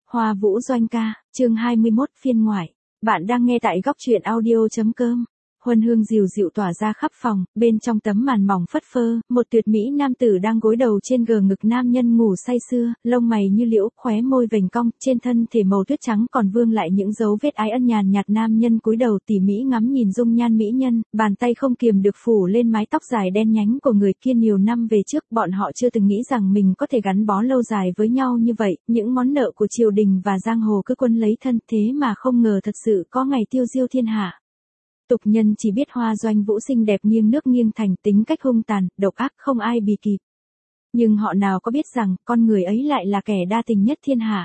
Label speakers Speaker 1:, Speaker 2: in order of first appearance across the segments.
Speaker 1: Hoa Vũ Doanh ca, chương 21 phiên ngoại. Bạn đang nghe tại góc truyện audio.com. Huân hương dịu dịu tỏa ra khắp phòng, bên trong tấm màn mỏng phất phơ, một tuyệt mỹ nam tử đang gối đầu trên gờ ngực nam nhân ngủ say sưa, lông mày như liễu, khóe môi vành cong, trên thân thể màu tuyết trắng còn vương lại những dấu vết ái ân nhàn nhạt. Nam nhân cúi đầu tỉ mỉ ngắm nhìn dung nhan mỹ nhân, bàn tay không kiềm được phủ lên mái tóc dài đen nhánh của người kia. Nhiều năm về trước, bọn họ chưa từng nghĩ rằng mình có thể gắn bó lâu dài với nhau như vậy, những món nợ của triều đình và giang hồ cứ quân lấy thân, thế mà không ngờ thật sự có ngày tiêu diêu thiên hạ. Tục nhân chỉ biết Hoa Doanh Vũ xinh đẹp nghiêng nước nghiêng thành, tính cách hung tàn, độc ác không ai bì kịp. Nhưng họ nào có biết rằng, con người ấy lại là kẻ đa tình nhất thiên hạ.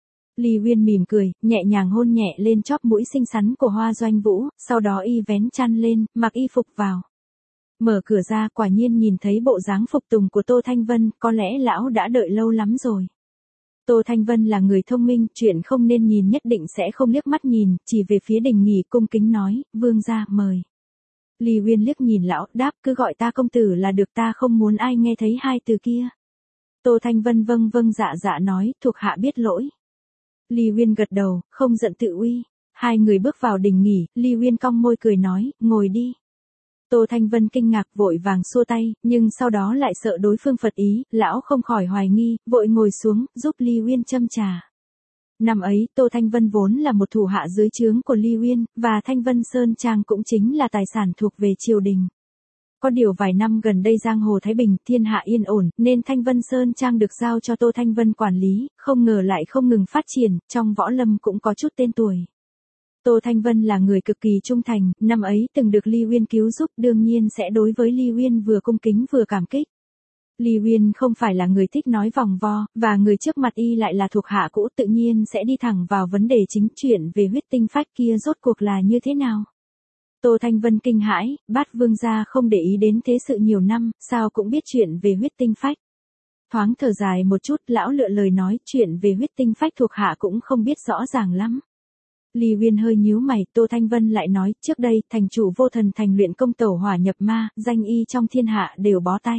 Speaker 1: Ly Uyên mỉm cười, nhẹ nhàng hôn nhẹ lên chóp mũi xinh xắn của Hoa Doanh Vũ, sau đó y vén chăn lên, mặc y phục vào. Mở cửa ra, quả nhiên nhìn thấy bộ dáng phục tùng của Tô Thanh Vân, có lẽ lão đã đợi lâu lắm rồi. Tô Thanh Vân là người thông minh, chuyện không nên nhìn nhất định sẽ không liếc mắt nhìn, chỉ về phía Đình Nghỉ cung kính nói, vương gia mời. Ly Uyên liếc nhìn lão, đáp, cứ gọi ta công tử là được, ta không muốn ai nghe thấy hai từ kia. Tô Thanh Vân vâng vâng dạ dạ nói, thuộc hạ biết lỗi. Ly Uyên gật đầu, không giận tự uy. Hai người bước vào Đình Nghỉ, Ly Uyên cong môi cười nói, ngồi đi. Tô Thanh Vân kinh ngạc vội vàng xua tay, nhưng sau đó lại sợ đối phương phật ý, lão không khỏi hoài nghi, vội ngồi xuống, giúp Ly Uyên châm trà. Năm ấy, Tô Thanh Vân vốn là một thủ hạ dưới trướng của Ly Uyên, và Thanh Vân Sơn Trang cũng chính là tài sản thuộc về triều đình. Có điều vài năm gần đây giang hồ thái bình, thiên hạ yên ổn, nên Thanh Vân Sơn Trang được giao cho Tô Thanh Vân quản lý, không ngờ lại không ngừng phát triển, trong võ lâm cũng có chút tên tuổi. Tô Thanh Vân là người cực kỳ trung thành, năm ấy từng được Ly Uyên cứu giúp, đương nhiên sẽ đối với Ly Uyên vừa cung kính vừa cảm kích. Ly Uyên không phải là người thích nói vòng vo, và người trước mặt y lại là thuộc hạ cũ, tự nhiên sẽ đi thẳng vào vấn đề chính, chuyện về huyết tinh phách kia rốt cuộc là như thế nào. Tô Thanh Vân kinh hãi, Bát vương gia không để ý đến thế sự nhiều năm, sao cũng biết chuyện về huyết tinh phách. Thoáng thở dài một chút, lão lựa lời nói, chuyện về huyết tinh phách thuộc hạ cũng không biết rõ ràng lắm. Ly Uyên hơi nhíu mày, Tô Thanh Vân lại nói, trước đây, thành chủ Vô Thần Thành luyện công tẩu hỏa nhập ma, danh y trong thiên hạ đều bó tay.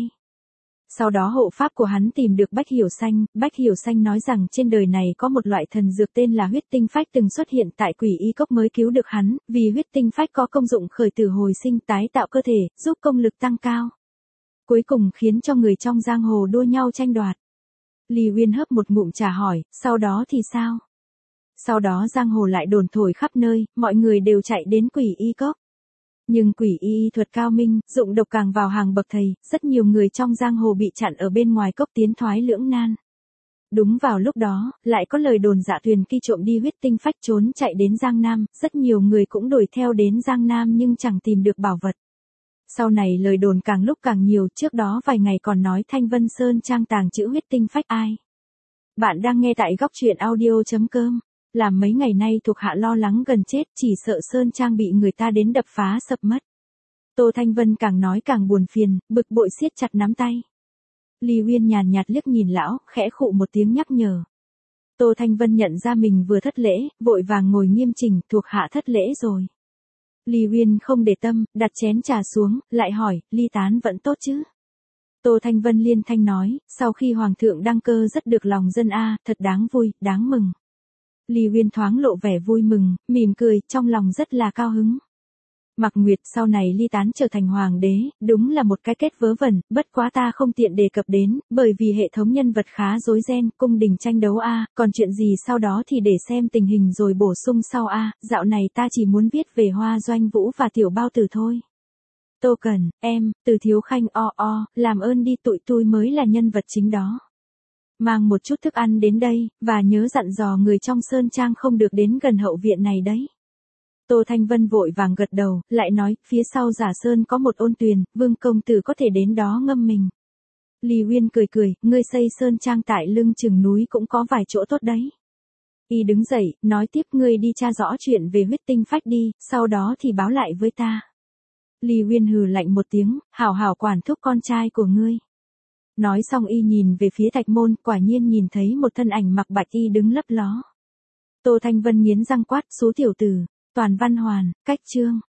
Speaker 1: Sau đó hộ pháp của hắn tìm được Bách Hiểu Xanh nói rằng trên đời này có một loại thần dược tên là huyết tinh phách từng xuất hiện tại Quỷ Y Cốc mới cứu được hắn, vì huyết tinh phách có công dụng khởi tử hồi sinh, tái tạo cơ thể, giúp công lực tăng cao. Cuối cùng khiến cho người trong giang hồ đua nhau tranh đoạt. Ly Uyên hớp một ngụm trà hỏi, sau đó thì sao? Sau đó giang hồ lại đồn thổi khắp nơi, mọi người đều chạy đến Quỷ Y Cốc. Nhưng Quỷ Y thuật cao minh, dụng độc càng vào hàng bậc thầy, rất nhiều người trong giang hồ bị chặn ở bên ngoài cốc, tiến thoái lưỡng nan. Đúng vào lúc đó, lại có lời đồn dạ thuyền kỳ trộm đi huyết tinh phách trốn chạy đến Giang Nam, rất nhiều người cũng đuổi theo đến Giang Nam nhưng chẳng tìm được bảo vật. Sau này lời đồn càng lúc càng nhiều, trước đó vài ngày còn nói Thanh Vân Sơn Trang tàng trữ huyết tinh phách ai. Bạn đang nghe tại góc truyện audio.com. Làm mấy ngày nay thuộc hạ lo lắng gần chết, chỉ sợ Sơn Trang bị người ta đến đập phá sập mất. Tô Thanh Vân càng nói càng buồn phiền, bực bội siết chặt nắm tay. Ly Uyên nhàn nhạt liếc nhìn lão, khẽ khụ một tiếng nhắc nhở. Tô Thanh Vân nhận ra mình vừa thất lễ, vội vàng ngồi nghiêm chỉnh, thuộc hạ thất lễ rồi. Ly Uyên không để tâm, đặt chén trà xuống, lại hỏi, Ly Tán vẫn tốt chứ? Tô Thanh Vân liên thanh nói, sau khi Hoàng thượng đăng cơ rất được lòng dân thật đáng vui, đáng mừng. Ly Uyên thoáng lộ vẻ vui mừng, mỉm cười, trong lòng rất là cao hứng. Mạc Nguyệt sau này Ly Tán trở thành hoàng đế, đúng là một cái kết vớ vẩn, bất quá ta không tiện đề cập đến, bởi vì hệ thống nhân vật khá rối ren, cung đình tranh đấu còn chuyện gì sau đó thì để xem tình hình rồi bổ sung sau dạo này ta chỉ muốn viết về Hoa Doanh Vũ và Tiểu Bao Tử thôi. Tô Cần, em, Từ Thiếu Khanh làm ơn đi, tụi tôi mới là nhân vật chính đó. Mang một chút thức ăn đến đây, và nhớ dặn dò người trong Sơn Trang không được đến gần hậu viện này đấy. Tô Thanh Vân vội vàng gật đầu, lại nói, phía sau Giả Sơn có một ôn tuyền, Vương công tử có thể đến đó ngâm mình. Ly Uyên cười cười, ngươi xây Sơn Trang tại lưng chừng núi cũng có vài chỗ tốt đấy. Y đứng dậy, nói tiếp, ngươi đi tra rõ chuyện về huyết tinh phách đi, sau đó thì báo lại với ta. Ly Uyên hừ lạnh một tiếng, hảo hảo quản thúc con trai của ngươi. Nói xong y nhìn về phía Thạch Môn, quả nhiên nhìn thấy một thân ảnh mặc bạch y đứng lấp ló. Tô Thanh Vân nghiến răng quát, số tiểu tử, toàn văn hoàn, cách chương.